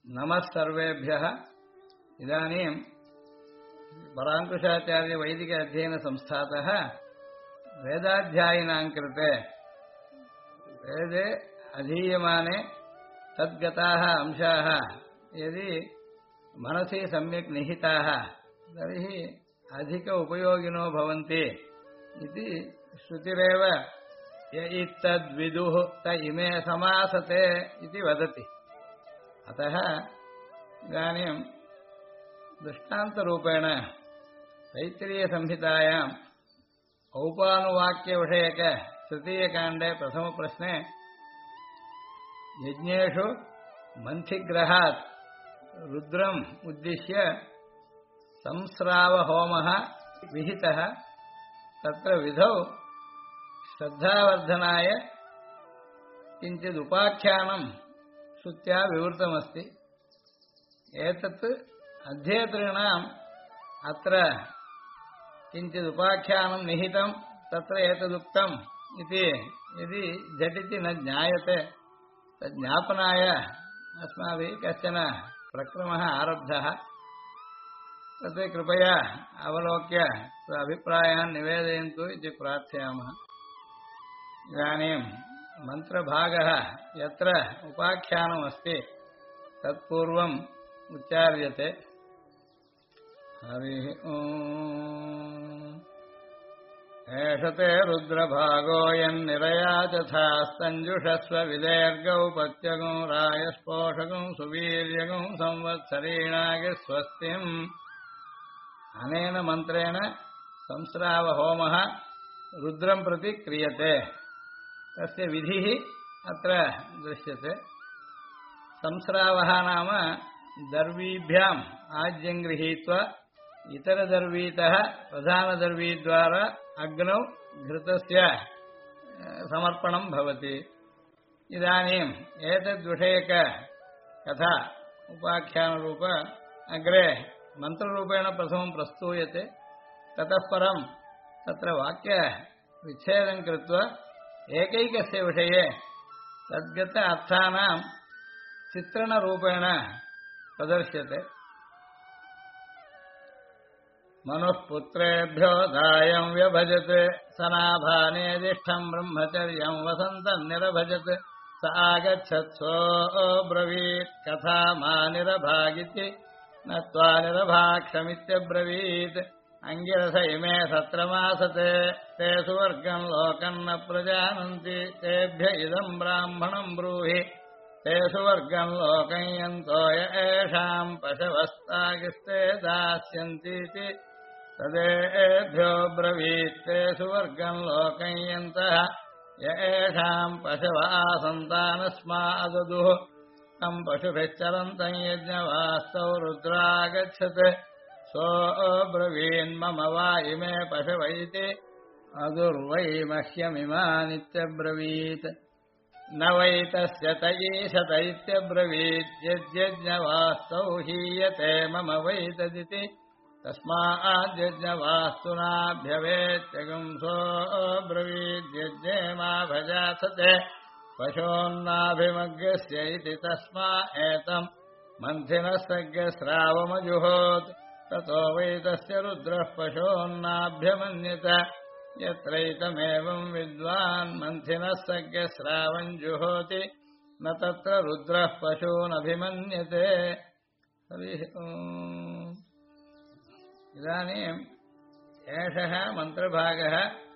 नमः सर्वेभ्यः। इदानीं पराङ्कुशाचार्य वैदिक अध्ययन संस्थातः वेदाध्यायिनां कृते वेदे अधीयमाने तद्गताः अंशाः यदि मनसि सम्यक् निहिताः तर्हि अधिक उपयोगिनो भवन्ति इति श्रुतिरेव य इत्तद्विदुः त इमे समासते इति वदति। अतः इदानीं दृष्टान्तरूपेण तैत्तिरीयसंहितायाम् औपानुवाक्यविषयक तृतीयकाण्डे प्रथमप्रश्ने यज्ञेषु मन्थिग्रहात् रुद्रम् उद्दिश्य संस्रावहोमः विहितः। तत्र विधौ श्रद्धावर्धनाय किञ्चिदुपाख्यानं श्रुत्या विवृतमस्ति। एतत् अध्येतॄणाम् अत्र किञ्चिदुपाख्यानं निहितं तत्र एतदुक्तम् इति यदि झटिति न ज्ञायते तज्ज्ञापनाय अस्माभिः कश्चन प्रक्रमः आरब्धः। तत् कृपया अवलोक्य स्वाभिप्रायान् निवेदयन्तु इति प्रार्थयामः। इदानीं मन्त्रभागः यत्र उपाख्यानमस्ति तत्पूर्वम् उच्चार्यते। हरिः ओम्। एष ते रुद्रभागो यन्निरया तथास्तञ्जुषस्व विदेर्गौ पत्यगौ रायस्पोषगौ सुवीर्यगौ संवत्सरीणागि स्वस्तिम्। अनेन मन्त्रेण संस्रावहोमः रुद्रं प्रति क्रियते। तस्य विधिः अत्र दृश्यते। संस्रावः नाम दर्वीभ्याम् आज्यं गृहीत्वा इतरदर्वीतः प्रधानदर्वीद्वारा अग्नौ घृतस्य समर्पणं भवति। इदानीम् एतद्विषयक कथा उपाख्यानरूप अग्रे मन्त्ररूपेण प्रथमं प्रस्तूयते। ततः परं तत्र वाक्यविच्छेदं कृत्वा एकैकस्य विषये तद्गत अर्थानां चित्रणरूपेण प्रदर्श्यते। मनुः पुत्रेभ्यो दायं व्यभजत् सनाभानेदिष्ठं ब्रह्मचर्यं वसन्तं निरभजत् स आगच्छत् सोऽब्रवीत् कथा मा निरभागिति नत्वा निरभाक्षमित्यब्रवीत्। अंगिरस इमे सत्रमासते ते सुवर्गं लोकं न प्रजानन्ति तेभ्य इदं ब्राह्मणं ब्रूहि ते सुवर्गं लोकं यन्तो य एषां पशवस्तागिस्ते दास्यन्तीति तदेभ्यो ब्रवीत् ते सुवर्गं लोकं यन्तः य एषां पशव आसन्तानस्माददुः तं पशुभिश्चरन्तं यज्ञवास्तौ रुद्रागच्छत् सोऽब्रवीन्मम वा इमे पशव इति अदुर्वै मह्यमिमानित्यब्रवीत्। न वै तस्य त ईशत इत्यब्रवीत् यज्ञवास्तौ हीयते मम वै तदिति तस्माद्यज्ञवास्तु नाभ्यवेत्यगं सोऽब्रवीत् यज्ञे मा भजासते पशोन्नाभिमग्यस्य इति तस्मा एतं मन्थिनः सग्यस्रावमजुहोत्। ततो वै तस्य रुद्रः पशोन्नाभ्यमन्यत यत्रैतमेवं विद्वान् मन्थिनः सग्यस्रावं जुहोति न तत्र रुद्रः पशूनभिमन्यते। इदानीम् एषः मन्त्रभागः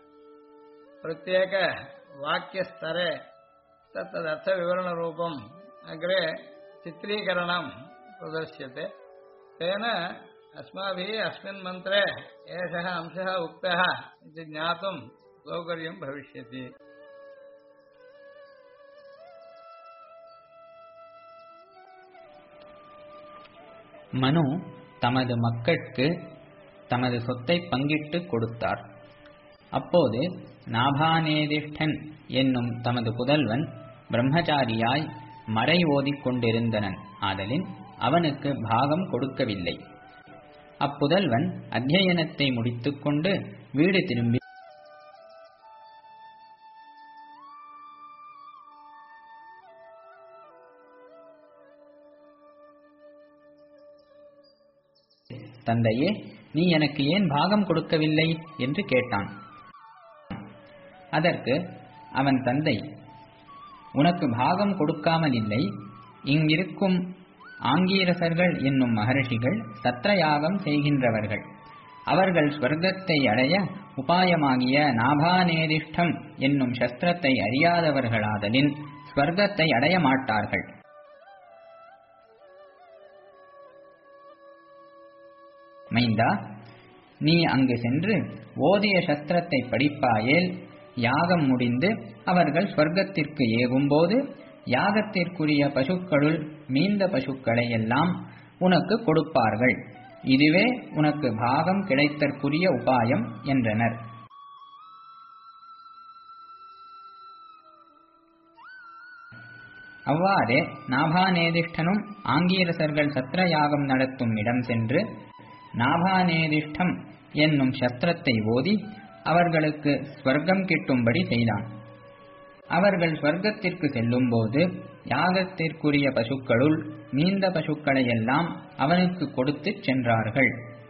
प्रत्येकवाक्यस्तरे तत्तदर्थविवरणरूपम् अग्रे चित्रीकरणं प्रदर्श्यते। तेन अस्माभिः अस्मिन् मन्त्रे एषः अंशः उक्तः इति ज्ञातुं सौकर्यं भविष्यति। மனு தமது மக்களுக்கு தமது சொத்தை பங்கிட்டு கொடுத்தார். அப்போது நாபானேதிஷ்டன் என்னும் தமது புதல்வன் பிரம்மச்சாரியாய் மறை ஓதிக் கொண்டிருந்தனன். ஆதலின் அவனுக்கு பாகம் கொடுக்கவில்லை. அப்புதல்வன் அத்தியனத்தை முடித்துக்கொண்டு வீடு திரும்பி தந்தையே, நீ எனக்கு ஏன் பாகம் கொடுக்கவில்லை என்று கேட்டான். அதற்கு அவன் தந்தை, உனக்கு பாகம் கொடுக்காமல் இல்லை. இங்கிருக்கும் ஆங்கீரசர்கள் என்னும் மகர்ஷிகள் சத்ரயாகம் செய்கின்றவர்கள். அவர்கள் ஸ்வர்க்கத்தை அடைய உபாயமாகிய நாபாநேதிஷ்டம் என்னும் சஸ்திரத்தை அறியாதவர்களாதலின் ஸ்வர்க்கத்தை அடைய மாட்டார்கள். மைந்தா, நீ அங்கு சென்று ஓதிய சஸ்திரத்தை படிப்பாயேல் யாகம் முடிந்து அவர்கள் ஸ்வர்க்கத்திற்கு ஏகும்போது யாகத்திற்குரிய பசுக்களுள் மீந்த பசுக்களை எல்லாம் உனக்கு கொடுப்பார்கள். இதுவே உனக்கு பாகம் கிடைத்தற்குரிய உபாயம் என்றனர். அவ்வாறே நாபாநேதிஷ்டனும் ஆங்கீரசர்கள் சத்ரயாகம் நடத்தும் இடம் சென்று நாபாநேதிஷ்டம் என்னும் சஸ்திரத்தை ஓதி அவர்களுக்கு ஸ்வர்க்கம் கிட்டும்படி செய்தான். அவர்கள் ஸ்வர்க்கத்திற்கு செல்லும்போது யாகத்திற்குரிய பசுக்களுள் மீந்த பசுக்களை எல்லாம் அவனுக்கு கொடுத்து சென்றார்கள்.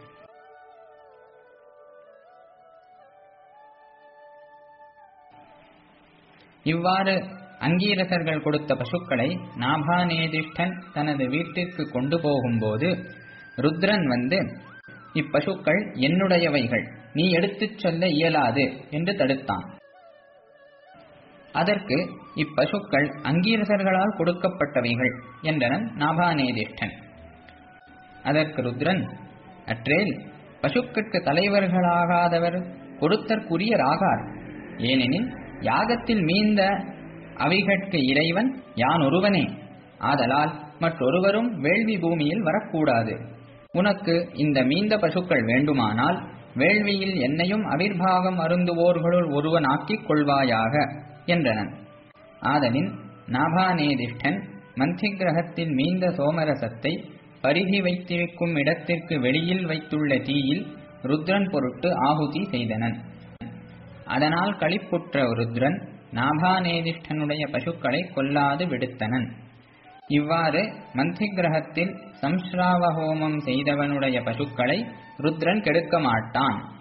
இவ்வாறு அங்கீரசர்கள் கொடுத்த பசுக்களை நாபாநேதிஷ்டன் தனது வீட்டிற்கு கொண்டு போகும்போது ருத்ரன் வந்து, இப்பசுக்கள் என்னுடையவைகள், நீ எடுத்துச் சொல்ல இயலாது என்று தடுத்தான். அதற்கு இப்பசுக்கள் அங்கீரசர்களால் கொடுக்கப்பட்டவைகள் என்றனன் நாபாநேதிஷ்டன். அதற்கு ருத்ரன், அற்றேல் பசுக்கிற்கு தலைவர்களாகாதவர் கொடுத்தற்குரியராகார். ஏனெனில் யாகத்தில் மீந்த அவைகட்கு இறைவன் யான் ஒருவனே. ஆதலால் மற்றொருவரும் வேள்வி பூமியில் வரக்கூடாது. உனக்கு இந்த மீந்த பசுக்கள் வேண்டுமானால் வேள்வியில் என்னையும் அவிர்பாகம் அருந்துவோர்களுள் ஒருவனாக்கிக் கொள்வாயாக என்றனன். ஆதலின் நாபாநேதிஷ்டன் மந்தி கிரகத்தில் மீந்த சோமரசத்தை பருகி வைத்திருக்கும் இடத்திற்கு வெளியில் வைத்துள்ள தீயில் ருத்ரன் பொருட்டு ஆகுதி செய்தனன். அதனால் களிப்புற்ற ருத்ரன் நாபாநேதிஷ்டனுடைய பசுக்களை கொல்லாது விடுத்தனன். இவ்வாறு மந்தி கிரகத்தில் சம்ஸ்ராவ ஹோமம் செய்தவனுடைய பசுக்களை ருத்ரன் கெடுக்க மாட்டான்.